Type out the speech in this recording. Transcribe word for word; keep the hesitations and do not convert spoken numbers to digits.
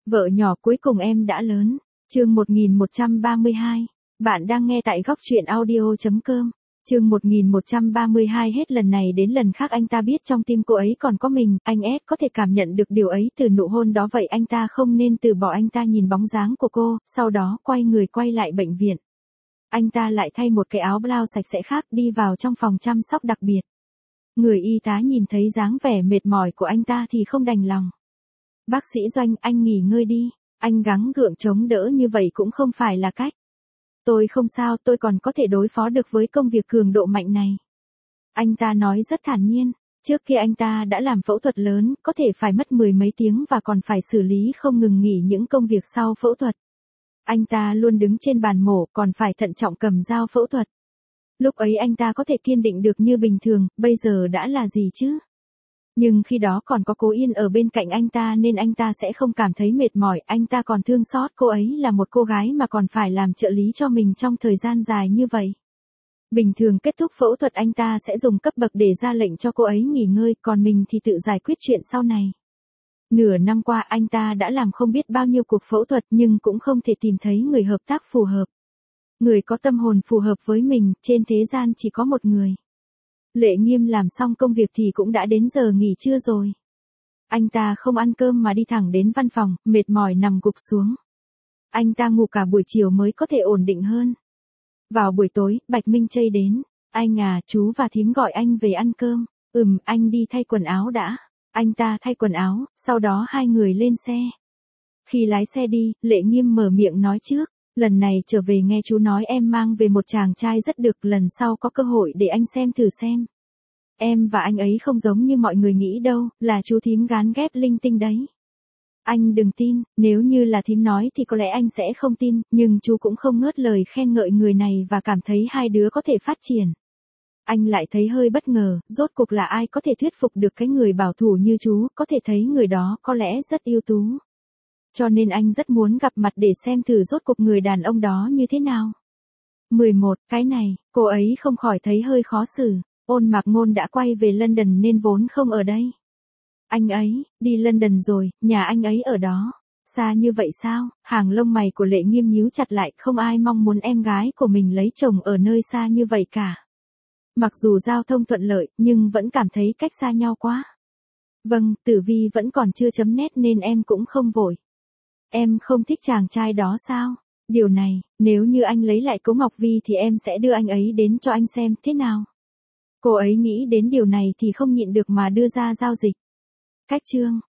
Vợ nhỏ cuối cùng em đã lớn. Chương một nghìn một trăm ba mươi hai. Bạn đang nghe tại góc truyện audio chấm com. Chương một nghìn một trăm ba mươi hai. Hết lần này đến lần khác anh ta biết trong tim cô ấy còn có mình, anh ép có thể cảm nhận được điều ấy từ nụ hôn đó, vậy anh ta không nên từ bỏ. Anh ta nhìn bóng dáng của cô, sau đó quay người quay lại bệnh viện. Anh ta lại thay một cái áo blau sạch sẽ khác đi vào trong phòng chăm sóc đặc biệt. Người y tá nhìn thấy dáng vẻ mệt mỏi của anh ta thì không đành lòng. Bác sĩ Doanh, anh nghỉ ngơi đi, anh gắng gượng chống đỡ như vậy cũng không phải là cách. Tôi không sao, tôi còn có thể đối phó được với công việc cường độ mạnh này. Anh ta nói rất thản nhiên, trước kia anh ta đã làm phẫu thuật lớn, có thể phải mất mười mấy tiếng và còn phải xử lý không ngừng nghỉ những công việc sau phẫu thuật. Anh ta luôn đứng trên bàn mổ, còn phải thận trọng cầm dao phẫu thuật. Lúc ấy anh ta có thể kiên định được như bình thường, bây giờ đã là gì chứ? Nhưng khi đó còn có Cố Yên ở bên cạnh anh ta nên anh ta sẽ không cảm thấy mệt mỏi, anh ta còn thương xót cô ấy là một cô gái mà còn phải làm trợ lý cho mình trong thời gian dài như vậy. Bình thường kết thúc phẫu thuật anh ta sẽ dùng cấp bậc để ra lệnh cho cô ấy nghỉ ngơi, còn mình thì tự giải quyết chuyện sau này. Nửa năm qua anh ta đã làm không biết bao nhiêu cuộc phẫu thuật nhưng cũng không thể tìm thấy người hợp tác phù hợp. Người có tâm hồn phù hợp với mình, trên thế gian chỉ có một người. Lệ Nghiêm làm xong công việc thì cũng đã đến giờ nghỉ trưa rồi. Anh ta không ăn cơm mà đi thẳng đến văn phòng, mệt mỏi nằm gục xuống. Anh ta ngủ cả buổi chiều mới có thể ổn định hơn. Vào buổi tối, Bạch Minh Chây đến. Anh à, chú và thím gọi anh về ăn cơm. Ừm, anh đi thay quần áo đã. Anh ta thay quần áo, sau đó hai người lên xe. Khi lái xe đi, Lệ Nghiêm mở miệng nói trước. Lần này trở về nghe chú nói em mang về một chàng trai rất được, lần sau có cơ hội để anh xem thử xem. Em và anh ấy không giống như mọi người nghĩ đâu, là chú thím gán ghép linh tinh đấy. Anh đừng tin, nếu như là thím nói thì có lẽ anh sẽ không tin, nhưng chú cũng không ngớt lời khen ngợi người này và cảm thấy hai đứa có thể phát triển. Anh lại thấy hơi bất ngờ, rốt cuộc là ai có thể thuyết phục được cái người bảo thủ như chú, có thể thấy người đó có lẽ rất ưu tú. Cho nên anh rất muốn gặp mặt để xem thử rốt cuộc người đàn ông đó như thế nào. mười một. Cái này, cô ấy không khỏi thấy hơi khó xử. Ôn Mạc Ngôn đã quay về London nên vốn không ở đây. Anh ấy, đi London rồi, nhà anh ấy ở đó. Xa như vậy sao? Hàng lông mày của Lệ Nghiêm nhíu chặt lại, không ai mong muốn em gái của mình lấy chồng ở nơi xa như vậy cả. Mặc dù giao thông thuận lợi, nhưng vẫn cảm thấy cách xa nhau quá. Vâng, Tử Vi vẫn còn chưa chấm nét nên em cũng không vội. Em không thích chàng trai đó sao? Điều này, nếu như anh lấy lại Cố Ngọc Vi thì em sẽ đưa anh ấy đến cho anh xem thế nào. Cô ấy nghĩ đến điều này thì không nhịn được mà đưa ra giao dịch. Cách chương,